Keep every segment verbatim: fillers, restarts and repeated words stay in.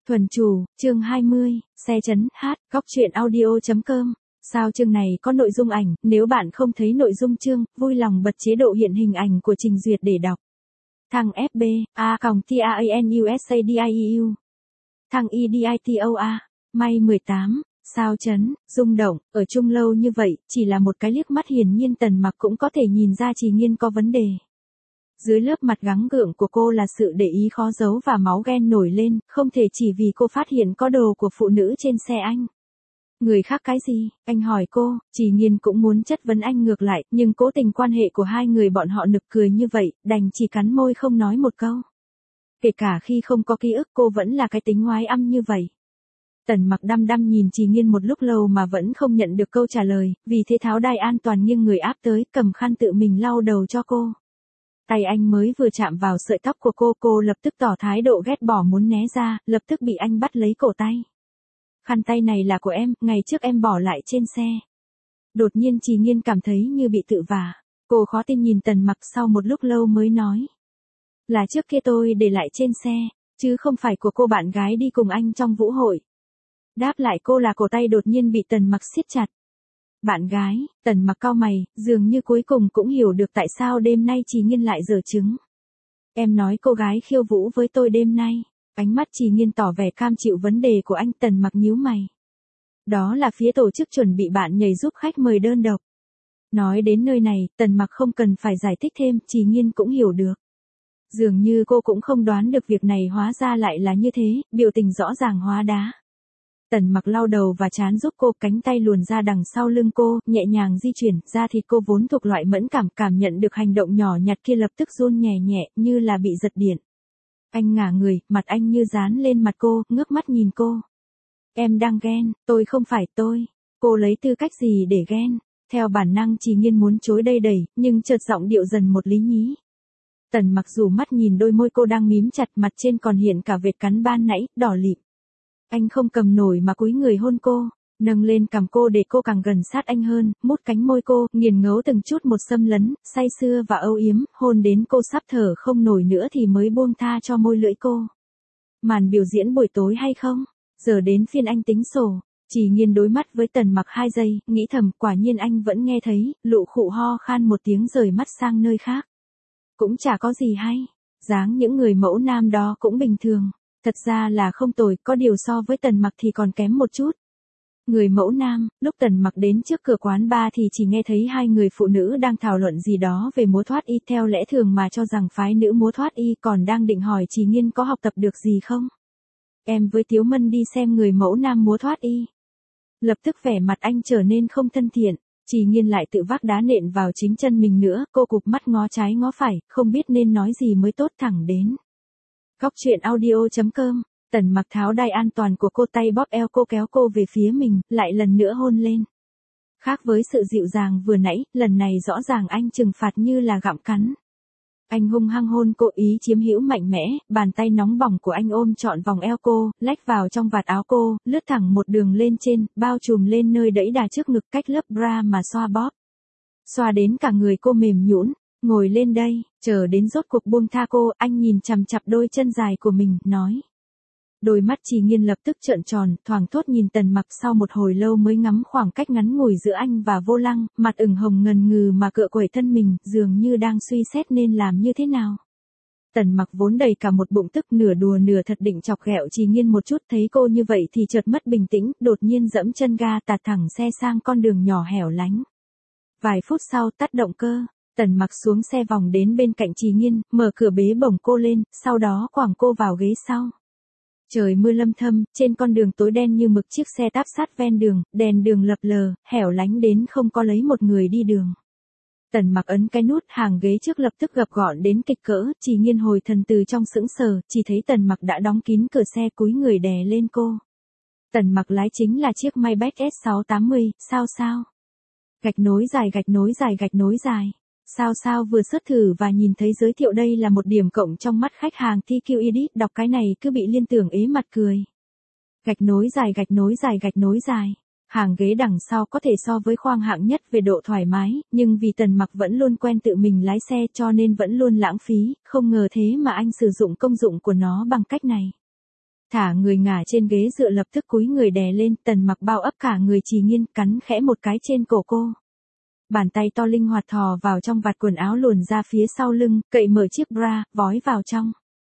Thuần Chủ, chương hai mươi, xe chấn hát, góc truyện audio.com. Sao chương này có nội dung ảnh, nếu bạn không thấy nội dung chương, vui lòng bật chế độ hiện hình ảnh của trình duyệt để đọc. Thằng ép bê, A còng T A A N U S A D I E U. Thằng E D I T O A, May mười tám, sao chấn, rung động, ở chung lâu như vậy, chỉ là một cái liếc mắt hiển nhiên Tần Mặc cũng có thể nhìn ra Trì Nghiên có vấn đề. Dưới lớp mặt gắng gượng của cô là sự để ý khó giấu và máu ghen nổi lên, không thể chỉ vì cô phát hiện có đồ của phụ nữ trên xe anh. Người khác cái gì, anh hỏi cô, Trì Nghiên cũng muốn chất vấn anh ngược lại, nhưng cố tình quan hệ của hai người bọn họ nực cười như vậy, đành chỉ cắn môi không nói một câu. Kể cả khi không có ký ức cô vẫn là cái tính ngoái âm như vậy. Tần Mặc đăm đăm nhìn Trì Nghiên một lúc lâu mà vẫn không nhận được câu trả lời, vì thế tháo đai an toàn nghiêng người áp tới, cầm khăn tự mình lau đầu cho cô. Tay anh mới vừa chạm vào sợi tóc của cô, cô lập tức tỏ thái độ ghét bỏ muốn né ra, lập tức bị anh bắt lấy cổ tay. Khăn tay này là của em, ngày trước em bỏ lại trên xe. Đột nhiên Trì Nghiên cảm thấy như bị tự vả. Cô khó tin nhìn Tần Mặc sau một lúc lâu mới nói. Là trước kia tôi để lại trên xe, chứ không phải của cô bạn gái đi cùng anh trong vũ hội. Đáp lại cô là cổ tay đột nhiên bị Tần Mặc siết chặt. Bạn gái, Tần Mặc cau mày, dường như cuối cùng cũng hiểu được tại sao đêm nay Trì Nghiên lại giở trứng. Em nói cô gái khiêu vũ với tôi đêm nay. Ánh mắt Trì Nghiên tỏ vẻ cam chịu vấn đề của anh. Tần Mặc nhíu mày. Đó là phía tổ chức chuẩn bị bạn nhảy giúp khách mời đơn độc. Nói đến nơi này, Tần Mặc không cần phải giải thích thêm, Trì Nghiên cũng hiểu được. Dường như cô cũng không đoán được việc này hóa ra lại là như thế, biểu tình rõ ràng hóa đá. Tần Mặc lau đầu và trán giúp cô, cánh tay luồn ra đằng sau lưng cô, nhẹ nhàng di chuyển, da thịt cô vốn thuộc loại mẫn cảm, cảm nhận được hành động nhỏ nhặt kia lập tức run nhẹ nhẹ, như là bị giật điện. Anh ngả người, mặt anh như dán lên mặt cô, ngước mắt nhìn cô. Em đang ghen, tôi không phải tôi. Cô lấy tư cách gì để ghen? Theo bản năng Trì Nghiên muốn chối đây đẩy, nhưng chợt giọng điệu dần một lý nhí. Tần Mặc rủ mắt nhìn đôi môi cô đang mím chặt, mặt trên còn hiện cả vệt cắn ban nãy, đỏ lịm. Anh không cầm nổi mà cúi người hôn cô, nâng lên cằm cô để cô càng gần sát anh hơn, mút cánh môi cô, nghiền ngấu từng chút một xâm lấn, say sưa và âu yếm, hôn đến cô sắp thở không nổi nữa thì mới buông tha cho môi lưỡi cô. Màn biểu diễn buổi tối hay không? Giờ đến phiên anh tính sổ. Trì Nghiên đối mắt với Tần Mặc hai giây, nghĩ thầm quả nhiên anh vẫn nghe thấy, lụ khụ ho khan một tiếng rời mắt sang nơi khác. Cũng chả có gì hay, dáng những người mẫu nam đó cũng bình thường. Thật ra là không tồi, có điều so với Tần Mặc thì còn kém một chút. Người mẫu nam, lúc Tần Mặc đến trước cửa quán bar thì chỉ nghe thấy hai người phụ nữ đang thảo luận gì đó về múa thoát y, theo lẽ thường mà cho rằng phái nữ múa thoát y, còn đang định hỏi Trì Nghiên có học tập được gì không. Em với Tiếu Mân đi xem người mẫu nam múa thoát y. Lập tức vẻ mặt anh trở nên không thân thiện, Trì Nghiên lại tự vác đá nện vào chính chân mình nữa, cô cụp mắt ngó trái ngó phải, không biết nên nói gì mới tốt, thẳng đến. Góc truyện audio.com, Tần Mặc tháo đai an toàn của cô, tay bóp eo cô kéo cô về phía mình, lại lần nữa hôn lên. Khác với sự dịu dàng vừa nãy, lần này rõ ràng anh trừng phạt như là gặm cắn. Anh hung hăng hôn cô, ý chiếm hữu mạnh mẽ, bàn tay nóng bỏng của anh ôm trọn vòng eo cô, lách vào trong vạt áo cô, lướt thẳng một đường lên trên, bao trùm lên nơi đẫy đà trước ngực cách lớp bra mà xoa bóp. Xoa đến cả người cô mềm nhũn. Ngồi lên đây, chờ đến rốt cuộc buông tha cô, anh nhìn chằm chặp đôi chân dài của mình, nói. Đôi mắt Trì Nghiên lập tức trợn tròn, thoảng thốt nhìn Tần Mặc, sau một hồi lâu mới ngắm khoảng cách ngắn ngủi giữa anh và vô lăng, mặt ửng hồng ngần ngừ mà cựa quẩy thân mình, dường như đang suy xét nên làm như thế nào. Tần Mặc vốn đầy cả một bụng tức, nửa đùa nửa thật định chọc ghẹo Trì Nghiên một chút, thấy cô như vậy thì chợt mất bình tĩnh, đột nhiên dẫm chân ga tạt thẳng xe sang con đường nhỏ hẻo lánh. Vài phút sau tắt động cơ. Tần Mặc xuống xe vòng đến bên cạnh Trì Nghiên, mở cửa bế bổng cô lên, sau đó quẳng cô vào ghế sau. Trời mưa lâm thâm, trên con đường tối đen như mực, chiếc xe táp sát ven đường, đèn đường lập lờ, hẻo lánh đến không có lấy một người đi đường. Tần Mặc ấn cái nút, hàng ghế trước lập tức gập gọn đến kịch cỡ, Trì Nghiên hồi thần từ trong sững sờ, chỉ thấy Tần Mặc đã đóng kín cửa xe, cúi người đè lên cô. Tần Mặc lái chính là chiếc Maybach S sáu tám mươi, sao sao? Gạch nối dài gạch nối dài gạch nối dài. Sao sao vừa search thử và nhìn thấy giới thiệu đây là một điểm cộng trong mắt khách hàng tê quy Edit, đọc cái này cứ bị liên tưởng ế mặt cười. Gạch nối dài gạch nối dài gạch nối dài. Hàng ghế đằng sau có thể so với khoang hạng nhất về độ thoải mái, nhưng vì Tần Mặc vẫn luôn quen tự mình lái xe cho nên vẫn luôn lãng phí, không ngờ thế mà anh sử dụng công dụng của nó bằng cách này. Thả người ngả trên ghế dựa lập tức cúi người đè lên, Tần Mặc bao ấp cả người Trì Nghiên, cắn khẽ một cái trên cổ cô. Bàn tay to linh hoạt thò vào trong vạt quần áo luồn ra phía sau lưng, cậy mở chiếc bra, vói vào trong.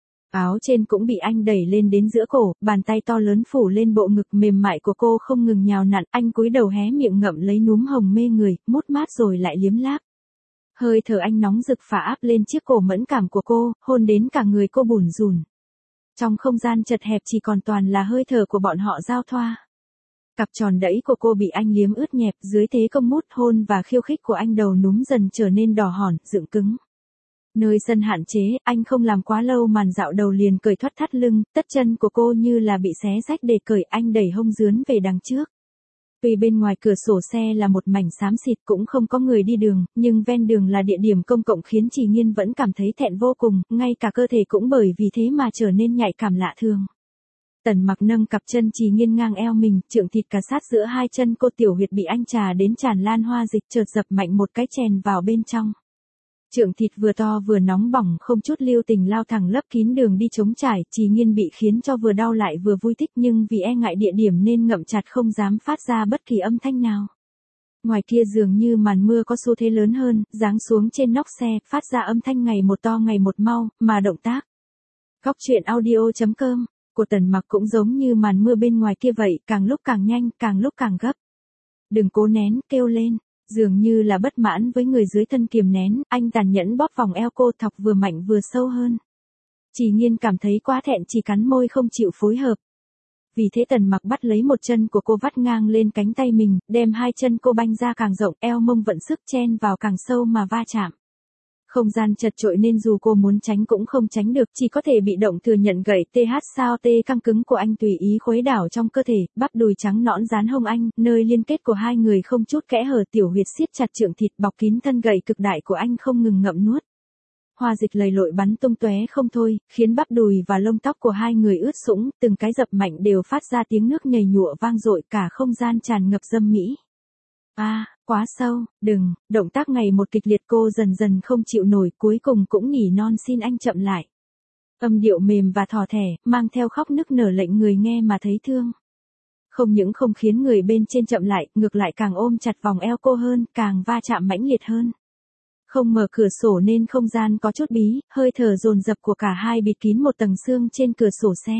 Áo trên cũng bị anh đẩy lên đến giữa cổ, bàn tay to lớn phủ lên bộ ngực mềm mại của cô không ngừng nhào nặn, anh cúi đầu hé miệng ngậm lấy núm hồng mê người, mút mát rồi lại liếm láp. Hơi thở anh nóng rực phả áp lên chiếc cổ mẫn cảm của cô, hôn đến cả người cô bủn rủn. Trong không gian chật hẹp chỉ còn toàn là hơi thở của bọn họ giao thoa. Cặp tròn đẫy của cô bị anh liếm ướt nhẹp, dưới thế công mút hôn và khiêu khích của anh đầu núm dần trở nên đỏ hòn, dựng cứng. Nơi sân hạn chế, anh không làm quá lâu màn dạo đầu liền cởi thoát thắt lưng, tất chân của cô như là bị xé rách để cởi, anh đẩy hông dướn về đằng trước. Tuy bên ngoài cửa sổ xe là một mảnh xám xịt cũng không có người đi đường, nhưng ven đường là địa điểm công cộng khiến Trì Nghiên vẫn cảm thấy thẹn vô cùng, ngay cả cơ thể cũng bởi vì thế mà trở nên nhạy cảm lạ thường. Tần Mặc nâng cặp chân Trì Nghiên ngang eo mình, trượng thịt cà sát giữa hai chân cô, tiểu huyệt bị anh trà đến tràn lan hoa dịch, chợt dập mạnh một cái chèn vào bên trong. Trượng thịt vừa to vừa nóng bỏng không chút lưu tình lao thẳng lấp kín đường đi trống trải, Trì Nghiên bị khiến cho vừa đau lại vừa vui thích, nhưng vì e ngại địa điểm nên ngậm chặt không dám phát ra bất kỳ âm thanh nào. Ngoài kia dường như màn mưa có xu thế lớn hơn, giáng xuống trên nóc xe, phát ra âm thanh ngày một to ngày một mau, mà động tác. Góc truyện audio chấm com của Tần Mặc cũng giống như màn mưa bên ngoài kia vậy, càng lúc càng nhanh, càng lúc càng gấp. Đừng cố nén, kêu lên. Dường như là bất mãn với người dưới thân kiềm nén, anh tàn nhẫn bóp vòng eo cô, thọc vừa mạnh vừa sâu hơn. Trì Nghiên cảm thấy quá thẹn chỉ cắn môi không chịu phối hợp. Vì thế Tần Mặc bắt lấy một chân của cô vắt ngang lên cánh tay mình, đem hai chân cô banh ra càng rộng, eo mông vận sức chen vào càng sâu mà va chạm. Không gian chật chội nên dù cô muốn tránh cũng không tránh được, chỉ có thể bị động thừa nhận gậy th sao tê căng cứng của anh tùy ý khuấy đảo trong cơ thể, bắp đùi trắng nõn dán hông anh, nơi liên kết của hai người không chút kẽ hở, tiểu huyệt siết chặt trượng thịt bọc kín thân gậy cực đại của anh không ngừng ngậm nuốt. Hoa dịch lầy lội bắn tung tóe không thôi, khiến bắp đùi và lông tóc của hai người ướt sũng, từng cái dập mạnh đều phát ra tiếng nước nhầy nhụa vang dội, cả không gian tràn ngập dâm mỹ. A, à, quá sâu, đừng, động tác ngày một kịch liệt, cô dần dần không chịu nổi, cuối cùng cũng nỉ non xin anh chậm lại. Âm điệu mềm và thỏ thẻ, mang theo khóc nức nở lệnh người nghe mà thấy thương. Không những không khiến người bên trên chậm lại, ngược lại càng ôm chặt vòng eo cô hơn, càng va chạm mãnh liệt hơn. Không mở cửa sổ nên không gian có chút bí, hơi thở dồn dập của cả hai bịt kín một tầng xương trên cửa sổ xe.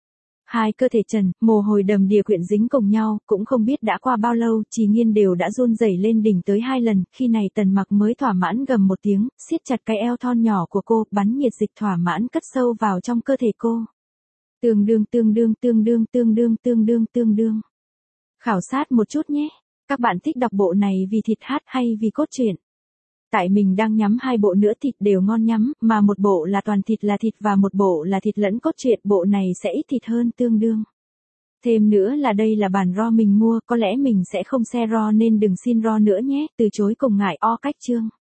Hai cơ thể trần, mồ hôi đầm đìa quyện dính cùng nhau, cũng không biết đã qua bao lâu, Trì Nghiên đều đã run rẩy lên đỉnh tới hai lần, khi này Tần Mặc mới thỏa mãn gầm một tiếng, siết chặt cái eo thon nhỏ của cô, bắn nhiệt dịch thỏa mãn cất sâu vào trong cơ thể cô. Tương đương tương đương tương đương tương đương tương đương tương đương. Khảo sát một chút nhé. Các bạn thích đọc bộ này vì thịt hát hay vì cốt truyện? Tại mình đang nhắm hai bộ nữa thịt đều ngon nhắm, mà một bộ là toàn thịt là thịt và một bộ là thịt lẫn cốt truyện, bộ này sẽ ít thịt hơn tương đương. Thêm nữa là đây là bản raw mình mua, có lẽ mình sẽ không share raw nên đừng xin raw nữa nhé, từ chối cùng ngại o cách chương.